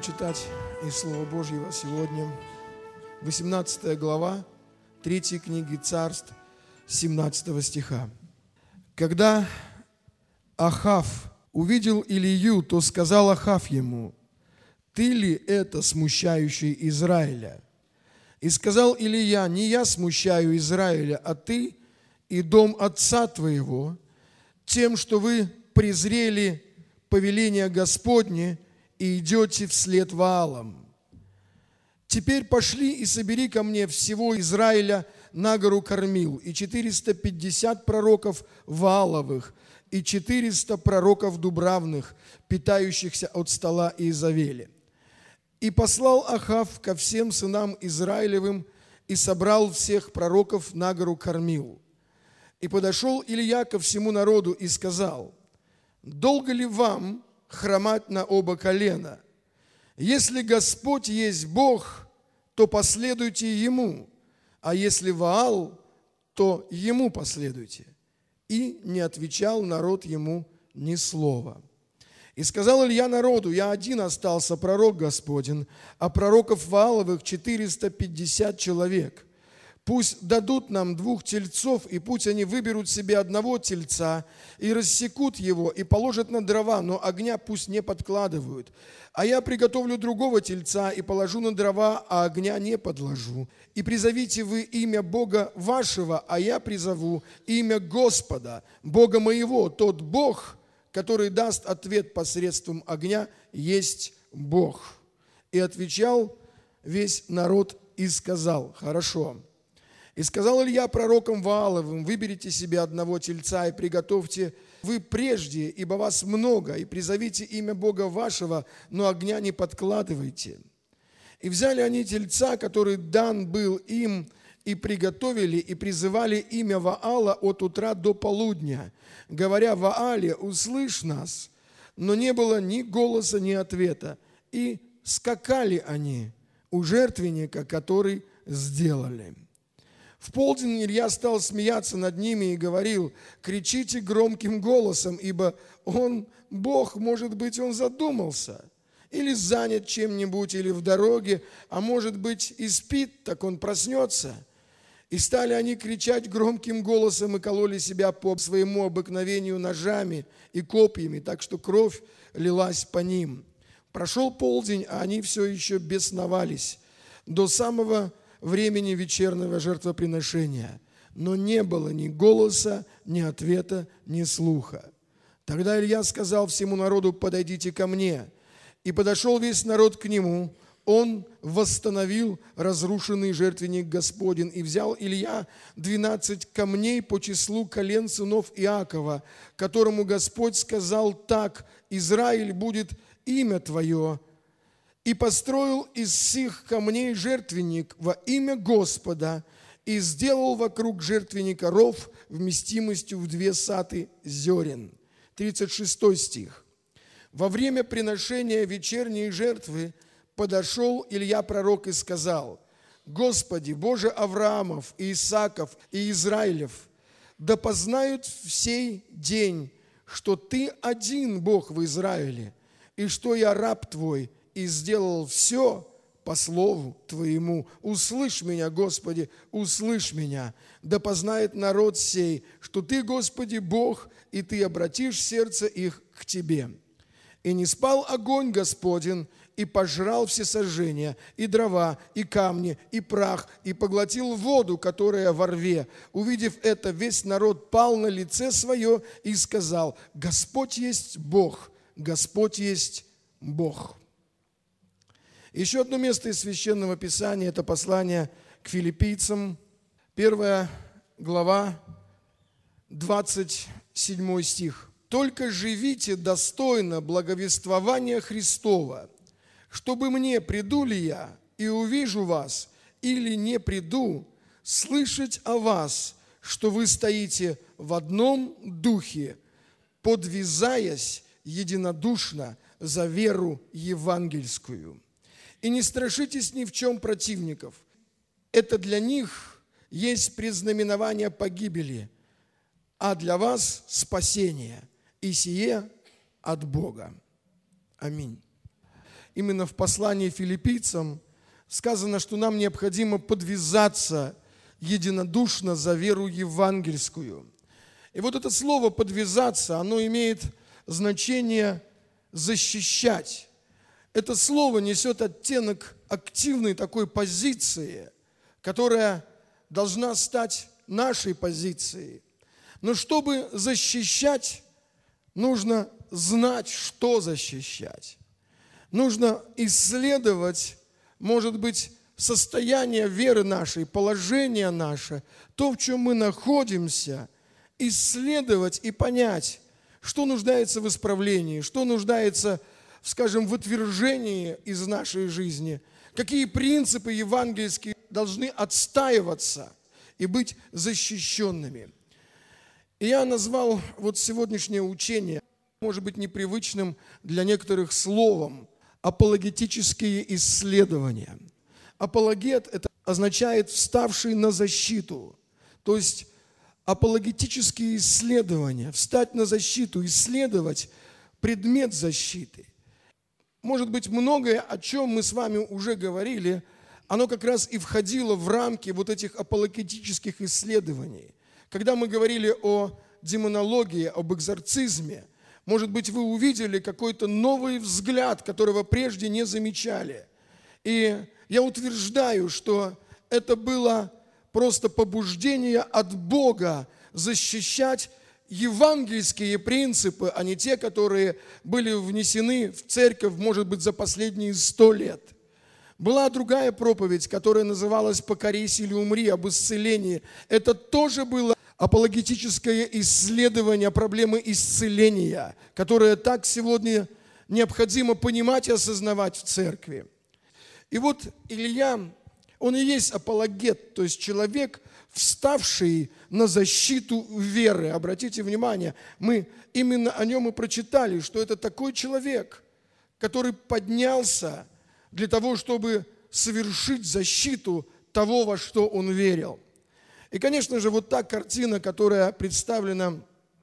читать из Слова Божьего сегодня. 18 глава 3 книги Царств, 17 стиха. Когда Ахав увидел Илию, то сказал Ахав ему: «Ты ли это смущающий Израиля?» И сказал Илия: «Не я смущаю Израиля, а ты и дом отца твоего, тем, что вы презрели повеление Господне и идете вслед Ваалам. Теперь пошли и собери ко мне всего Израиля на гору Кармил, и 450 пророков Вааловых, и 400 пророков Дубравных, питающихся от стола Иезавели». И послал Ахав ко всем сынам Израилевым и собрал всех пророков на гору Кармил. И подошел Илия ко всему народу и сказал: «Долго ли вам хромать на оба колена? Если Господь есть Бог, то последуйте Ему, а если Ваал, то Ему последуйте». И не отвечал народ ему ни слова. И сказал Илья народу: «Я один остался пророк Господень, а пророков Вааловых 450 человек. Пусть дадут нам 2 тельцов, и пусть они выберут себе 1 тельца, и рассекут его, и положат на дрова, но огня пусть не подкладывают. А я приготовлю другого тельца, и положу на дрова, а огня не подложу. И призовите вы имя Бога вашего, а я призову имя Господа, Бога моего. Тот Бог, который даст ответ посредством огня, есть Бог». И отвечал весь народ и сказал: «Хорошо». И сказал Илья пророкам Вааловым: «Выберите себе 1 тельца и приготовьте вы прежде, ибо вас много, и призовите имя Бога вашего, но огня не подкладывайте». И взяли они тельца, который дан был им, и приготовили, и призывали имя Ваала от утра до полудня, говоря: «Ваале, услышь нас». Но не было ни голоса, ни ответа. И скакали они у жертвенника, который сделали. В полдень Илья стал смеяться над ними и говорил: «Кричите громким голосом, ибо он, Бог, может быть, он задумался, или занят чем-нибудь, или в дороге, а может быть, и спит, так он проснется». И стали они кричать громким голосом и кололи себя по своему обыкновению ножами и копьями, так что кровь лилась по ним. Прошел полдень, а они все еще бесновались до самого времени вечернего жертвоприношения, но не было ни голоса, ни ответа, ни слуха. Тогда Илья сказал всему народу: «Подойдите ко мне». И подошел весь народ к нему. Он восстановил разрушенный жертвенник Господень, и взял Илья 12 камней по числу колен сынов Иакова, которому Господь сказал так: «Израиль будет имя твое». И построил из сих камней жертвенник во имя Господа, и сделал вокруг жертвенника ров вместимостью в 2 саты зерен. 36 стих. Во время приношения вечерней жертвы подошел Илья пророк и сказал: «Господи, Боже Авраамов, и Исааков, и Израилев, да познают в сей день, что Ты один Бог в Израиле, и что я раб Твой, и сделал все по слову Твоему. Услышь меня, Господи, услышь меня. Да познает народ сей, что Ты, Господи, Бог, и Ты обратишь сердце их к Тебе». И не спал огонь Господень, и пожрал все сожжения, и дрова, и камни, и прах, и поглотил воду, которая во рве. Увидев это, весь народ пал на лице свое и сказал: «Господь есть Бог, Господь есть Бог». Еще одно место из Священного Писания – это послание к филиппийцам, 1 глава, 27 стих. «Только живите достойно благовествования Христова, чтобы мне, приду ли я и увижу вас, или не приду, слышать о вас, что вы стоите в одном духе, подвязаясь единодушно за веру евангельскую. И не страшитесь ни в чем противников. Это для них есть предзнаменование погибели, а для вас спасение, и сие от Бога». Аминь. именно в послании филиппийцам сказано, что нам необходимо подвязаться единодушно за веру евангельскую. И вот это слово «подвязаться», оно имеет значение «защищать». Это слово несет оттенок активной такой позиции, которая должна стать нашей позицией. Но чтобы защищать, нужно знать, что защищать. Нужно исследовать, может быть, состояние веры нашей, положение наше, то, в чем мы находимся, исследовать и понять, что нуждается в исправлении, что нуждается, скажем, в отвержении из нашей жизни, какие принципы евангельские должны отстаиваться и быть защищенными. И я назвал вот сегодняшнее учение, может быть, непривычным для некоторых словом, апологетические исследования. Апологет – это означает «вставший на защиту», то есть апологетические исследования, встать на защиту, исследовать предмет защиты. Может быть, многое, о чем мы с вами уже говорили, оно как раз и входило в рамки вот этих апологетических исследований. Когда мы говорили о демонологии, об экзорцизме, может быть, вы увидели какой-то новый взгляд, которого прежде не замечали. И я утверждаю, что это было просто побуждение от Бога защищать евангельские принципы, а не те, которые были внесены в церковь, может быть, за последние 100 лет. Была другая проповедь, которая называлась «Покорись или умри», об исцелении. Это тоже было апологетическое исследование проблемы исцеления, которое так сегодня необходимо понимать и осознавать в церкви. И вот Илья, он и есть апологет, то есть человек, вставший на защиту веры. Обратите внимание, мы именно о нем и прочитали, что это такой человек, который поднялся для того, чтобы совершить защиту того, во что он верил. И, конечно же, вот та картина, которая представлена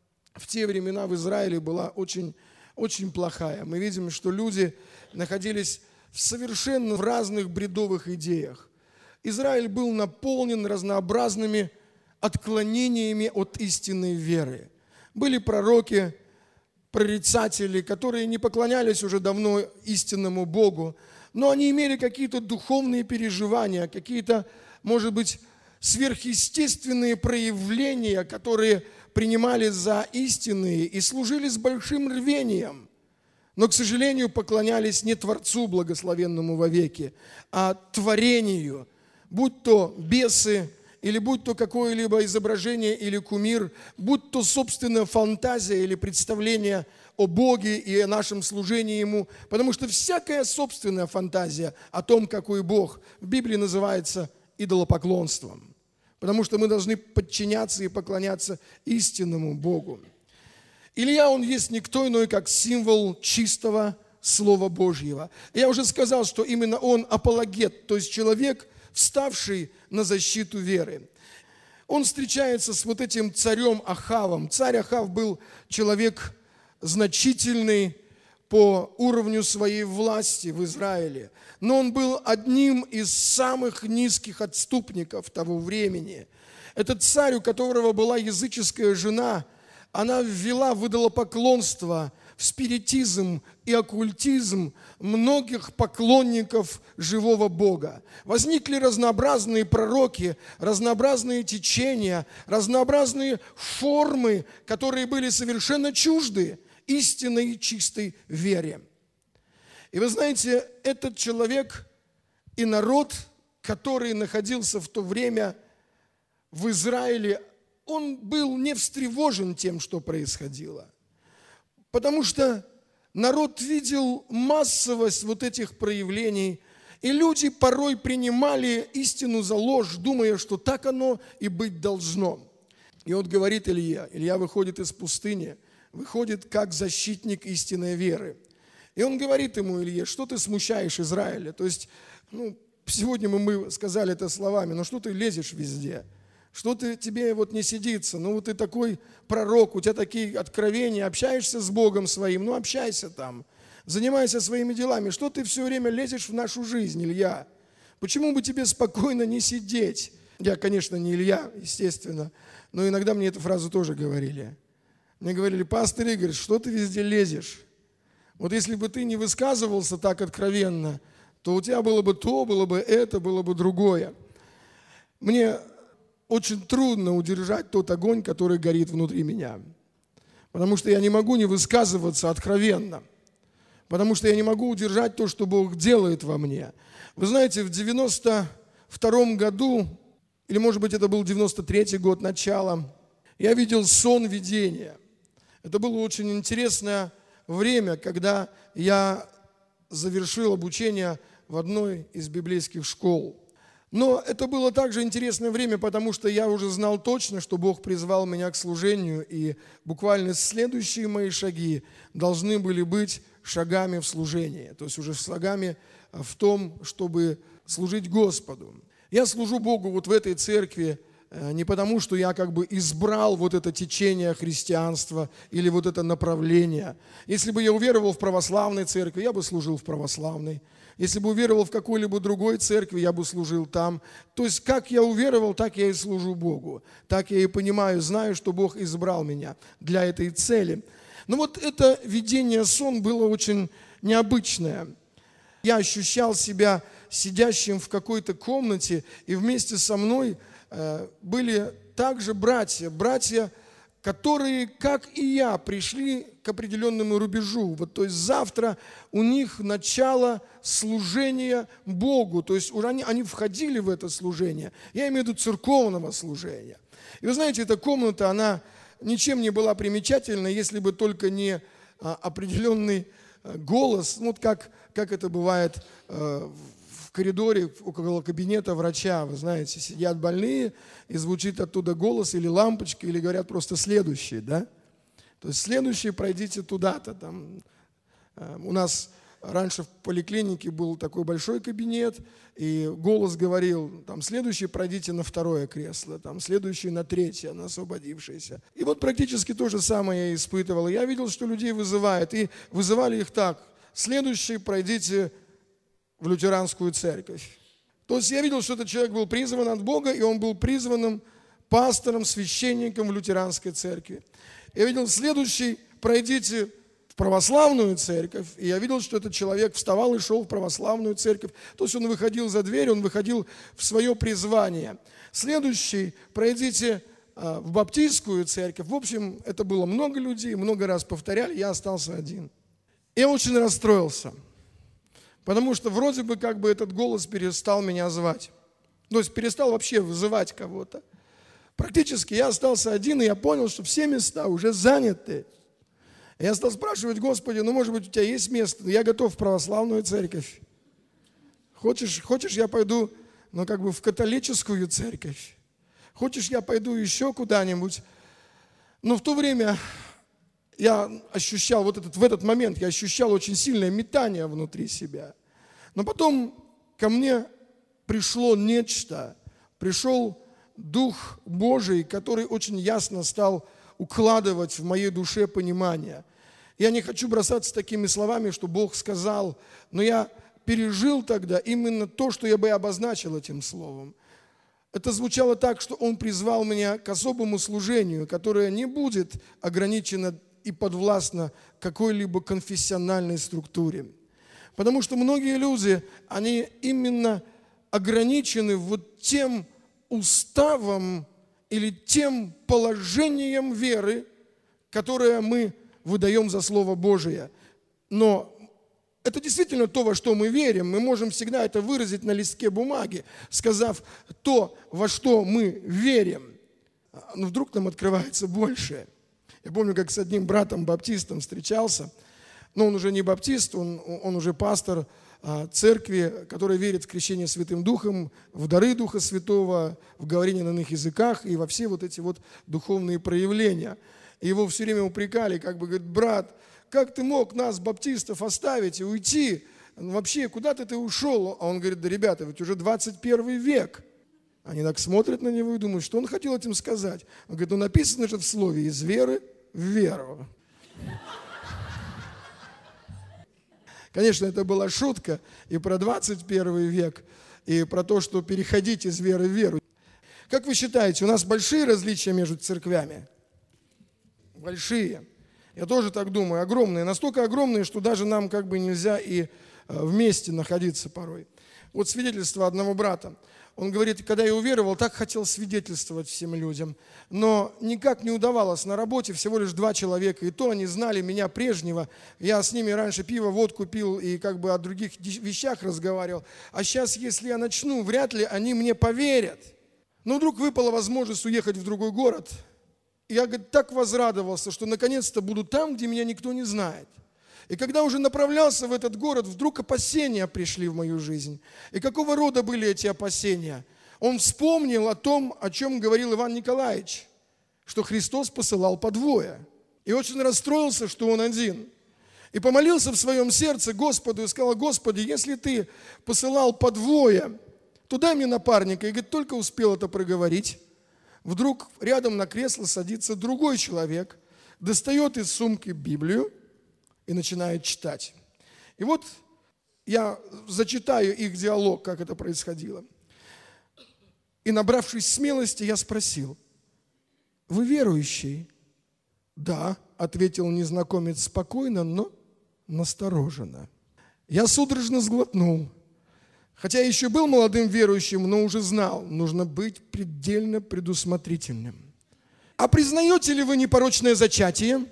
в те времена в Израиле, была очень, очень плохая. Мы видим, что люди находились в совершенно разных бредовых идеях. Израиль был наполнен разнообразными отклонениями от истинной веры. Были пророки, прорицатели, которые не поклонялись уже давно истинному Богу, но они имели какие-то духовные переживания, какие-то, может быть, сверхъестественные проявления, которые принимали за истинные и служили с большим рвением, но, к сожалению, поклонялись не Творцу благословенному вовеки, а творению, будь то бесы, или будь то какое-либо изображение или кумир, будь то собственная фантазия или представление о Боге и о нашем служении Ему, потому что всякая собственная фантазия о том, какой Бог, в Библии называется идолопоклонством, потому что мы должны подчиняться и поклоняться истинному Богу. Илья, он есть никто иной, как символ чистого Слова Божьего. Я уже сказал, что именно он апологет, то есть человек, вставший на защиту веры. Он встречается с вот этим царем Ахавом. Царь Ахав был человек значительный по уровню своей власти в Израиле, но он был одним из самых низких отступников того времени. Этот царь, у которого была языческая жена, она ввела в идолопоклонство, в спиритизм и оккультизм многих поклонников живого Бога. Возникли разнообразные пророки, разнообразные течения, разнообразные формы, которые были совершенно чужды истинной и чистой вере. И вы знаете, этот человек и народ, который находился в то время в Израиле, он был не встревожен тем, что происходило. Потому что народ видел массовость вот этих проявлений, и люди порой принимали истину за ложь, думая, что так оно и быть должно. И вот говорит Илья выходит из пустыни, выходит как защитник истинной веры. И он говорит ему: Илье, что ты смущаешь Израиля? То есть, сегодня мы сказали это словами, но что ты лезешь везде? Что тебе вот не сидится? Вот ты такой пророк, у тебя такие откровения, общаешься с Богом своим, общайся там. Занимайся своими делами. Что ты все время лезешь в нашу жизнь, Илья? Почему бы тебе спокойно не сидеть? Я, конечно, не Илья, естественно, но иногда мне эту фразу тоже говорили. Мне говорили: пастор Игорь, что ты везде лезешь? Вот если бы ты не высказывался так откровенно, то у тебя было бы то, было бы это, было бы другое. Мне очень трудно удержать тот огонь, который горит внутри меня. Потому что я не могу не высказываться откровенно. Потому что я не могу удержать то, что Бог делает во мне. Вы знаете, в 92-м году, или, может быть, это был 93-й год, начало, я видел сон видения. Это было очень интересное время, когда я завершил обучение в одной из библейских школ. Но это было также интересное время, потому что я уже знал точно, что Бог призвал меня к служению, и буквально следующие мои шаги должны были быть шагами в служении, то есть уже шагами в том, чтобы служить Господу. Я служу Богу вот в этой церкви не потому, что я как бы избрал вот это течение христианства или вот это направление. Если бы я уверовал в православной церкви, я бы служил в православной. Если бы уверовал в какой-либо другой церкви, я бы служил там. То есть, как я уверовал, так я и служу Богу. Так я и понимаю, знаю, что Бог избрал меня для этой цели. Но вот это видение сон было очень необычное. Я ощущал себя сидящим в какой-то комнате, и вместе со мной были также братья, которые, как и я, пришли к определенному рубежу. Вот, то есть завтра у них начало служения Богу, то есть уже они входили в это служение. Я имею в виду церковного служения. И вы знаете, эта комната, она ничем не была примечательна, если бы только не определенный голос, ну, вот как это бывает в коридоре около кабинета врача, вы знаете, сидят больные, и звучит оттуда голос или лампочка, или говорят просто «следующий», да? То есть «следующий, пройдите туда-то». Там. У нас раньше в поликлинике был такой большой кабинет, и голос говорил, там, «следующий, пройдите на второе кресло», там, «следующий на третье, на освободившееся». И вот практически то же самое я испытывал. Я видел, что людей вызывают, и вызывали их так: «Следующий, пройдите в лютеранскую церковь». То есть я видел, что этот человек был призван от Бога, и он был призванным пастором, священником в лютеранской церкви. Я видел: «Следующий, пройдите в православную церковь». И я видел, что этот человек вставал и шел в православную церковь. То есть он выходил за дверь, он выходил в свое призвание. «Следующий, пройдите в баптистскую церковь». В общем, это было много людей, много раз повторяли, я остался один. Я очень расстроился. Потому что вроде бы как бы этот голос перестал меня звать. То есть перестал вообще вызывать кого-то. Практически я остался один, и я понял, что все места уже заняты. Я стал спрашивать: «Господи, ну, может быть, у тебя есть место? Я готов в православную церковь. Хочешь, я пойду, ну, как бы в католическую церковь? Хочешь, я пойду еще куда-нибудь?» Но в то время я ощущал, в этот момент я ощущал очень сильное метание внутри себя. Но потом ко мне пришло нечто, пришел Дух Божий, который очень ясно стал укладывать в моей душе понимание. Я не хочу бросаться такими словами, что Бог сказал, но я пережил тогда именно то, что я бы обозначил этим словом. Это звучало так, что Он призвал меня к особому служению, которое не будет ограничено и подвластно какой-либо конфессиональной структуре. Потому что многие люди, они именно ограничены вот тем уставом или тем положением веры, которое мы выдаем за Слово Божие. Но это действительно то, во что мы верим. Мы можем всегда это выразить на листке бумаги, сказав то, во что мы верим. Но вдруг нам открывается большее. Я помню, как с одним братом-баптистом встречался, но он уже не баптист, он уже пастор церкви, которая верит в крещение Святым Духом, в дары Духа Святого, в говорение на иных языках и во все вот эти вот духовные проявления. И его все время упрекали, как бы, говорит: «Брат, как ты мог нас, баптистов, оставить и уйти? Вообще, куда ты ушел?» А он говорит: «Да, ребята, ведь уже 21 век». Они так смотрят на него и думают, что он хотел этим сказать. Он говорит: «Ну, написано же в слове: из веры в веру». Конечно, это была шутка и про 21 век, и про то, что переходить из веры в веру. Как вы считаете, у нас большие различия между церквями? Большие. Я тоже так думаю, огромные. Настолько огромные, что даже нам как бы нельзя и вместе находиться порой. Вот свидетельство одного брата. Он говорит, когда я уверовал, так хотел свидетельствовать всем людям, но никак не удавалось. На работе всего лишь 2 человека, и то они знали меня прежнего. Я с ними раньше пиво, водку пил и как бы о других вещах разговаривал. А сейчас, если я начну, вряд ли они мне поверят. Но вдруг выпала возможность уехать в другой город. И я, говорит, так возрадовался, что наконец-то буду там, где меня никто не знает. И когда уже направлялся в этот город, вдруг опасения пришли в мою жизнь. И какого рода были эти опасения? Он вспомнил о том, о чем говорил Иван Николаевич, что Христос посылал по 2. И очень расстроился, что он один. И помолился в своем сердце Господу и сказал, Господи, если ты посылал по 2, то дай мне напарника. И говорит, только успел это проговорить. Вдруг рядом на кресло садится другой человек, достает из сумки Библию и начинает читать. И вот я зачитаю их диалог, как это происходило. И, набравшись смелости, я спросил, вы верующий? Да, ответил незнакомец спокойно, но настороженно. Я судорожно сглотнул. Хотя еще был молодым верующим, но уже знал, нужно быть предельно предусмотрительным. А признаете ли вы непорочное зачатие?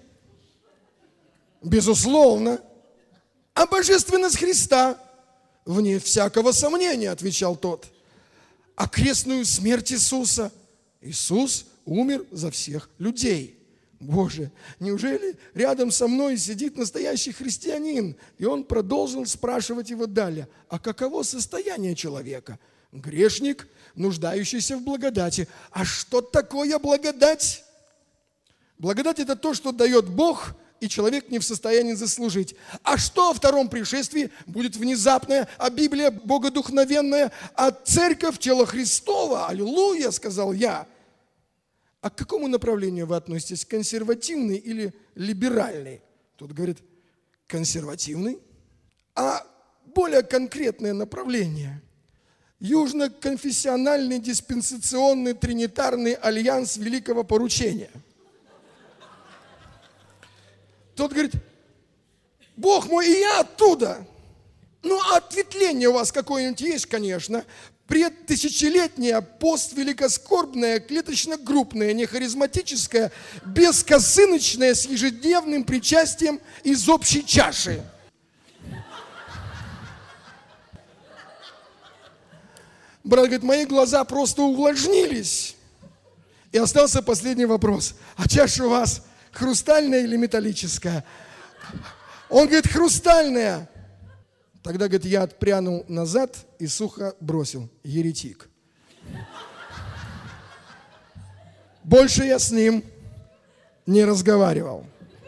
Безусловно. А божественность Христа? Вне всякого сомнения, отвечал тот. А крестную смерть Иисуса? Иисус умер за всех людей. Боже, неужели рядом со мной сидит настоящий христианин? И он продолжил спрашивать его далее. А каково состояние человека? Грешник, нуждающийся в благодати. А что такое благодать? Благодать – это то, что дает Бог, и человек не в состоянии заслужить. А что о втором пришествии? Будет внезапное, а Библия богодухновенная, а церковь – тело Христово. Аллилуйя, сказал я. А к какому направлению вы относитесь? Консервативный или либеральный? Тот говорит, консервативный. А более конкретное направление. Южно-конфессиональный диспенсационный тринитарный альянс Великого Поручения. Тот говорит, Бог мой, и я оттуда. Ну, а ответвление у вас какое-нибудь есть, конечно. Предтысячелетняя, поствеликоскорбная, клеточно-группная, нехаризматическая, бескосыночная, с ежедневным причастием из общей чаши. Брат говорит, мои глаза просто увлажнились. И остался последний вопрос. А чаша у вас хрустальная или металлическая? Он говорит, хрустальная. Тогда, говорит, я отпрянул назад и сухо бросил. Еретик. Больше я с ним не разговаривал.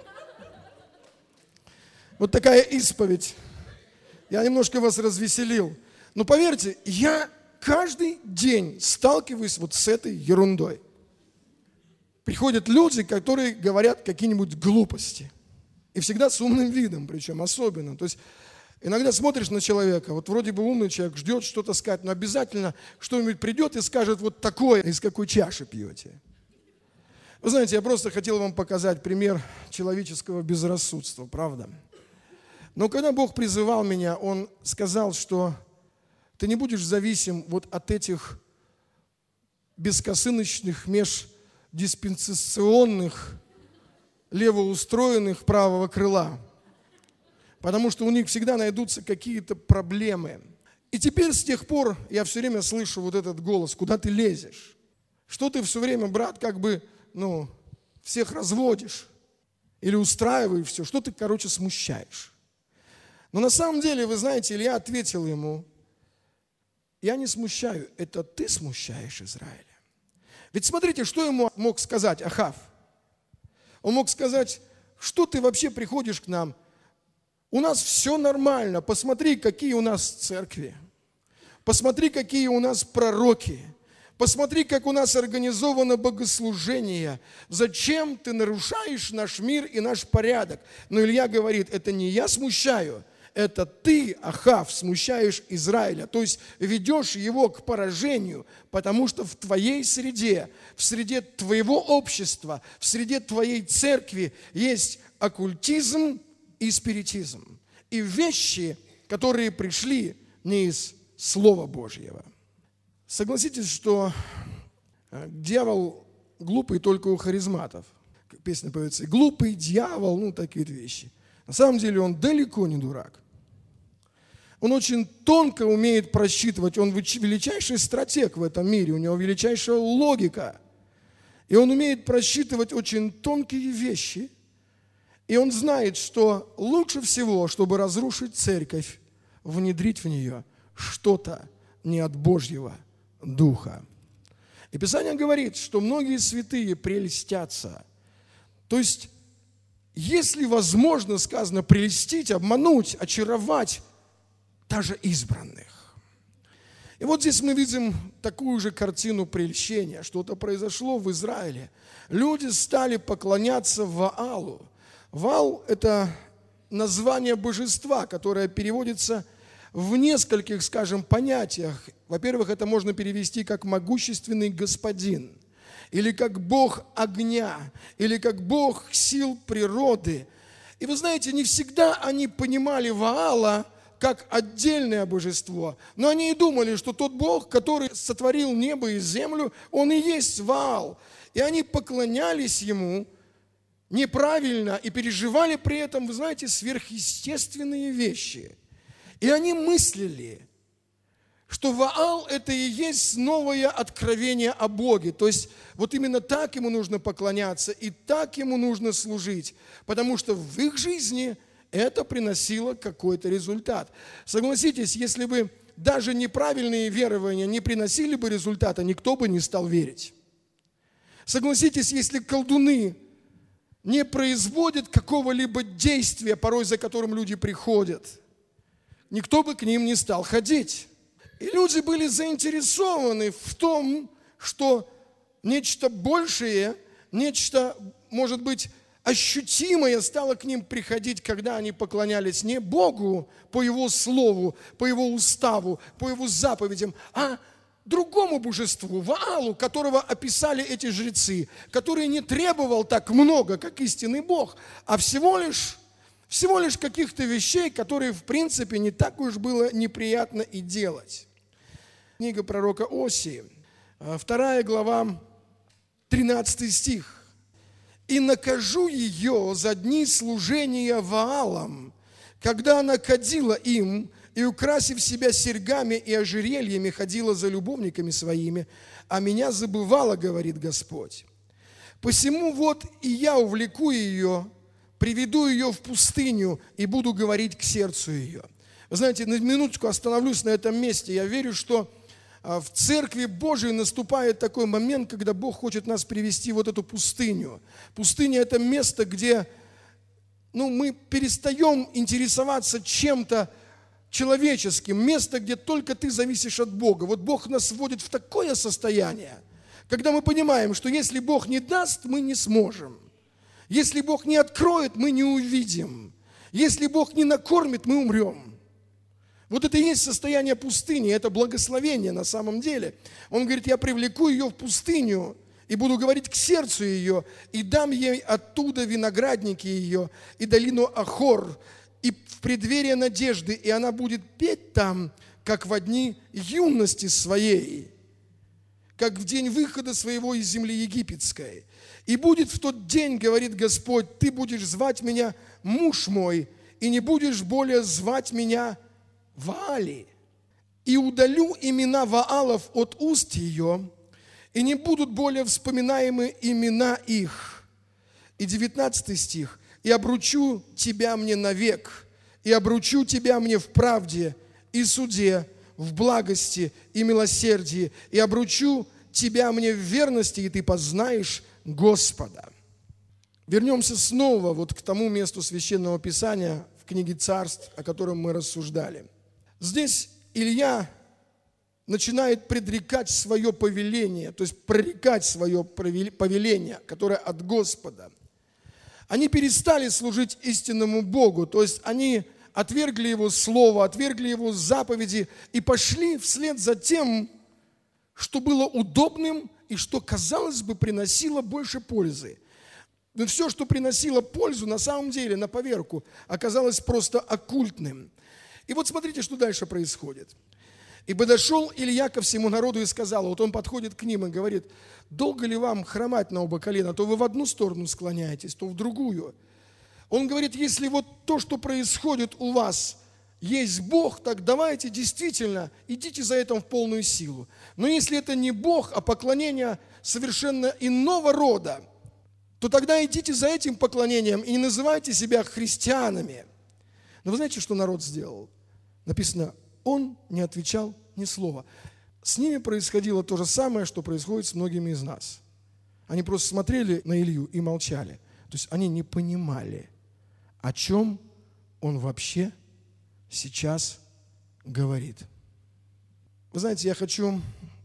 Вот такая исповедь. Я немножко вас развеселил. Но поверьте, я каждый день сталкиваюсь вот с этой ерундой. Приходят люди, которые говорят какие-нибудь глупости. И всегда с умным видом, причем особенно. То есть иногда смотришь на человека, вот вроде бы умный человек, ждет что-то сказать, но обязательно что-нибудь придет и скажет вот такое, из какой чаши пьете. Вы знаете, я просто хотел вам показать пример человеческого безрассудства, правда? Но когда Бог призывал меня, Он сказал, что ты не будешь зависим вот от этих бескосыночных, междиспенсационных, левоустроенных правого крыла. Потому что у них всегда найдутся какие-то проблемы. И теперь с тех пор я все время слышу вот этот голос, куда ты лезешь? Что ты все время, брат, как бы, всех разводишь? Или устраиваешь все? Что ты, смущаешь? Но на самом деле, вы знаете, Илья ответил ему, я не смущаю, это ты смущаешь Израиля. Ведь смотрите, что ему мог сказать Ахав? Он мог сказать, что ты вообще приходишь к нам? У нас все нормально, посмотри, какие у нас церкви, посмотри, какие у нас пророки, посмотри, как у нас организовано богослужение. Зачем ты нарушаешь наш мир и наш порядок? Но Илья говорит, это не я смущаю, это ты, Ахав, смущаешь Израиля, то есть ведешь его к поражению, потому что в твоей среде, в среде твоего общества, в среде твоей церкви есть оккультизм и спиритизм. И вещи, которые пришли не из Слова Божьего. Согласитесь, что дьявол глупый только у харизматов. Как песня поется, глупый дьявол, такие вещи. На самом деле он далеко не дурак. Он очень тонко умеет просчитывать, он величайший стратег в этом мире, у него величайшая логика. И он умеет просчитывать очень тонкие вещи. И он знает, что лучше всего, чтобы разрушить церковь, внедрить в нее что-то не от Божьего Духа. И Писание говорит, что многие святые прельстятся. То есть, если возможно, сказано, прельстить, обмануть, очаровать даже избранных. И вот здесь мы видим такую же картину прельщения. Что-то произошло в Израиле. Люди стали поклоняться Ваалу. Ваал – это название божества, которое переводится в нескольких, скажем, понятиях. Во-первых, это можно перевести как «могущественный господин», или как Бог огня, или как Бог сил природы. И вы знаете, не всегда они понимали Ваала как отдельное божество, но они и думали, что тот Бог, который сотворил небо и землю, он и есть Ваал. И они поклонялись ему неправильно и переживали при этом, вы знаете, сверхъестественные вещи. И они мыслили, что Ваал – это и есть новое откровение о Боге. То есть вот именно так ему нужно поклоняться и так ему нужно служить, потому что в их жизни это приносило какой-то результат. Согласитесь, если бы даже неправильные верования не приносили бы результата, никто бы не стал верить. Согласитесь, если колдуны не производят какого-либо действия, порой за которым люди приходят, никто бы к ним не стал ходить. И люди были заинтересованы в том, что нечто большее, нечто, может быть, ощутимое стало к ним приходить, когда они поклонялись не Богу по Его слову, по Его уставу, по Его заповедям, а другому божеству, Ваалу, которого описали эти жрецы, который не требовал так много, как истинный Бог, а всего лишь каких-то вещей, которые, в принципе, не так уж было неприятно и делать. Книга пророка Осии, 2 глава, 13 стих. «И накажу ее за дни служения Ваалам, когда она кадила им, и, украсив себя серьгами и ожерельями, ходила за любовниками своими, а меня забывала, говорит Господь. Посему вот и я увлеку ее, приведу ее в пустыню и буду говорить к сердцу ее». Вы знаете, на минуточку остановлюсь на этом месте. Я верю, что в Церкви Божией наступает такой момент, когда Бог хочет нас привести в вот эту пустыню. Пустыня – это место, где мы перестаем интересоваться чем-то человеческим, место, где только ты зависишь от Бога. Вот Бог нас вводит в такое состояние, когда мы понимаем, что если Бог не даст, мы не сможем. Если Бог не откроет, мы не увидим. Если Бог не накормит, мы умрем. Вот это и есть состояние пустыни, это благословение на самом деле. Он говорит, я привлеку ее в пустыню и буду говорить к сердцу ее, и дам ей оттуда виноградники ее, и долину Ахор, и в преддверие надежды, и она будет петь там, как во дни юности своей, как в день выхода своего из земли египетской. И будет в тот день, говорит Господь, ты будешь звать меня муж мой, и не будешь более звать меня Ваали. И удалю имена Ваалов от уст ее, и не будут более вспоминаемы имена их. И 19 стих. И обручу тебя мне навек, и обручу тебя мне в правде и суде, в благости и милосердии, и обручу тебя мне в верности, и ты познаешь Господа. Вернемся снова вот к тому месту Священного Писания в книге Царств, о котором мы рассуждали. Здесь Илья начинает предрекать свое повеление, то есть прорекать свое повеление, которое от Господа. Они перестали служить истинному Богу, то есть они отвергли Его Слово, отвергли Его заповеди и пошли вслед за тем, что было удобным и что, казалось бы, приносило больше пользы. Но все, что приносило пользу, на самом деле, на поверку, оказалось просто оккультным. И вот смотрите, что дальше происходит. «И подошел Илья ко всему народу и сказал», вот он подходит к ним и говорит: «Долго ли вам хромать на оба колена? То вы в одну сторону склоняетесь, то в другую». Он говорит: если вот то, что происходит у вас, есть Бог, так давайте действительно идите за этим в полную силу. Но если это не Бог, а поклонение совершенно иного рода, то тогда идите за этим поклонением и не называйте себя христианами. Но вы знаете, что народ сделал? Написано: он не отвечал ни слова. С ними происходило то же самое, что происходит с многими из нас. Они просто смотрели на Илью и молчали. То есть они не понимали, о чем он вообще сейчас говорит. Вы знаете, я хочу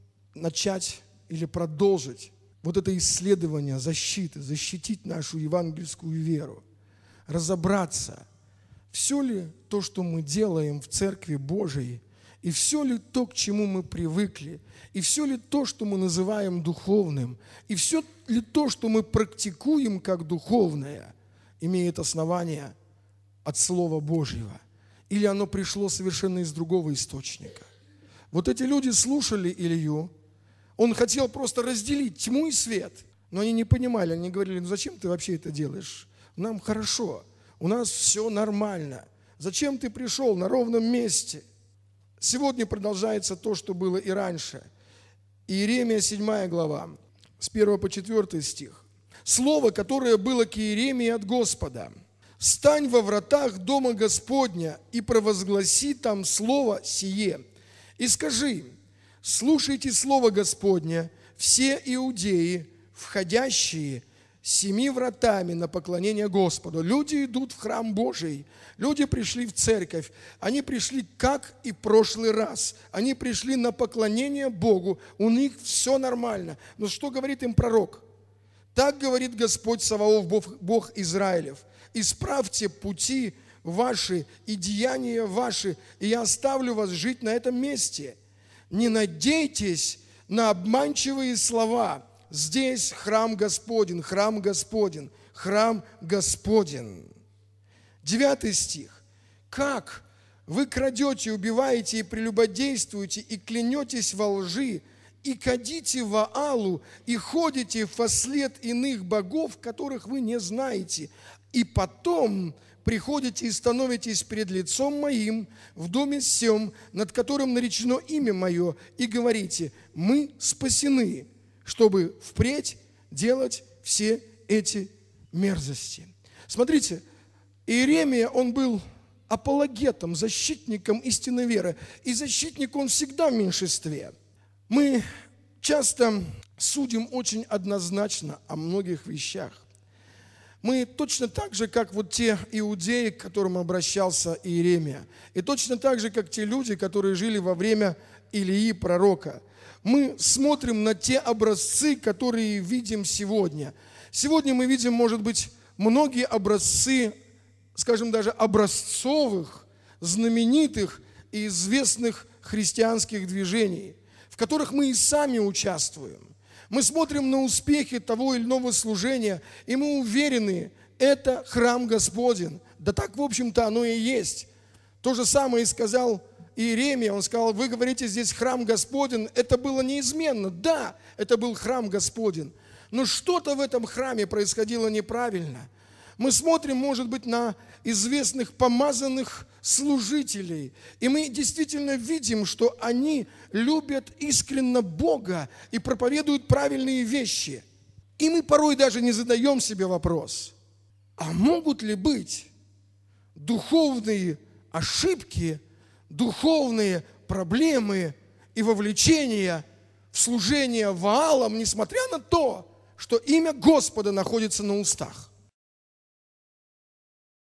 начать или продолжить вот это исследование защиты, защитить нашу евангельскую веру, разобраться, все ли то, что мы делаем в Церкви Божией, и все ли то, к чему мы привыкли, и все ли то, что мы называем духовным, и все ли то, что мы практикуем как духовное, имеет основание от Слова Божьего, или оно пришло совершенно из другого источника. Вот эти люди слушали Илью, он хотел просто разделить тьму и свет, но они не понимали, они говорили: ну зачем ты вообще это делаешь? Нам хорошо, у нас все нормально. Зачем ты пришел на ровном месте? Сегодня продолжается то, что было и раньше. Иеремия 7 глава, с 1 по 4 стих. «Слово, которое было к Иеремии от Господа: «Стань во вратах дома Господня и провозгласи там слово сие, и скажи: слушайте слово Господня, все иудеи, входящие 7 вратами на поклонение Господу». Люди идут в храм Божий, люди пришли в церковь, они пришли как и в прошлый раз, они пришли на поклонение Богу, у них все нормально. Но что говорит им пророк? «Так говорит Господь Саваоф, Бог Израилев: исправьте пути ваши и деяния ваши, и я оставлю вас жить на этом месте. Не надейтесь на обманчивые слова. Здесь храм Господень, храм Господень, храм Господень». 9 стих. «Как вы крадете, убиваете и прелюбодействуете, и клянетесь во лжи, и кадите Ваалу, и ходите во след иных богов, которых вы не знаете, и потом приходите и становитесь пред лицом моим в доме сем, над которым наречено имя мое, и говорите: мы спасены, чтобы впредь делать все эти мерзости». Смотрите, Иеремия, он был апологетом, защитником истинной веры. И защитник он всегда в меньшинстве. Мы часто судим очень однозначно о многих вещах. Мы точно так же, как вот те иудеи, к которым обращался Иеремия, и точно так же, как те люди, которые жили во время Илии пророка, мы смотрим на те образцы, которые видим сегодня. Сегодня мы видим, может быть, многие образцы, скажем, даже образцовых, знаменитых и известных христианских движений, в которых мы и сами участвуем. Мы смотрим на успехи того или иного служения, и мы уверены, это храм Господень. Да так, в общем-то, оно и есть. То же самое и сказал Иеремия. Он сказал: вы говорите, здесь храм Господень. Это было неизменно. Да, это был храм Господень. Но что-то в этом храме происходило неправильно. Мы смотрим, может быть, на известных помазанных служителей, и мы действительно видим, что они любят искренне Бога и проповедуют правильные вещи. И мы порой даже не задаем себе вопрос: а могут ли быть духовные ошибки, духовные проблемы и вовлечения в служение Ваалам, несмотря на то, что имя Господа находится на устах?